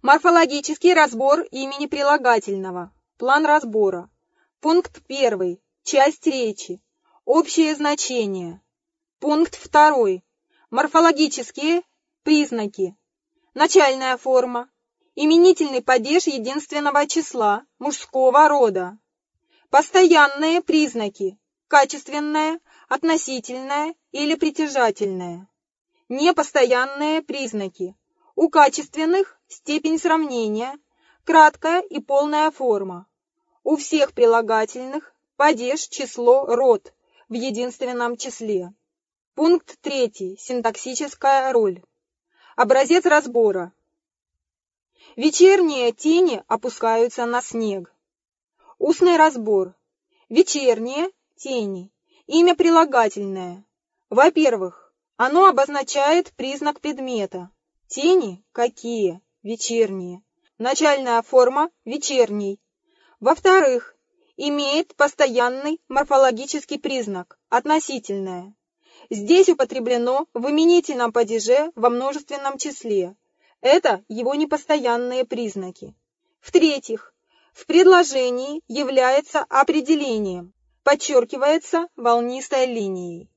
Морфологический разбор имени прилагательного. План разбора. Пункт 1. Часть речи. Общее значение. Пункт 2. Морфологические признаки. Начальная форма. Именительный падеж единственного числа, мужского рода. Постоянные признаки. Качественное, относительное или притяжательное. Непостоянные признаки. У качественных степень сравнения, краткая и полная форма. У всех прилагательных падеж, число, род в единственном числе. Пункт 3. Синтаксическая роль. Образец разбора. Вечерние тени опускаются на снег. Устный разбор. Вечерние тени. Имя прилагательное. Во-первых, оно обозначает признак предмета. Тени какие? Вечерние. Начальная форма вечерний. Во-вторых, имеет постоянный морфологический признак относительное. Здесь употреблено в именительном падеже во множественном числе. Это его непостоянные признаки. В-третьих, в предложении является определением, подчеркивается волнистой линией.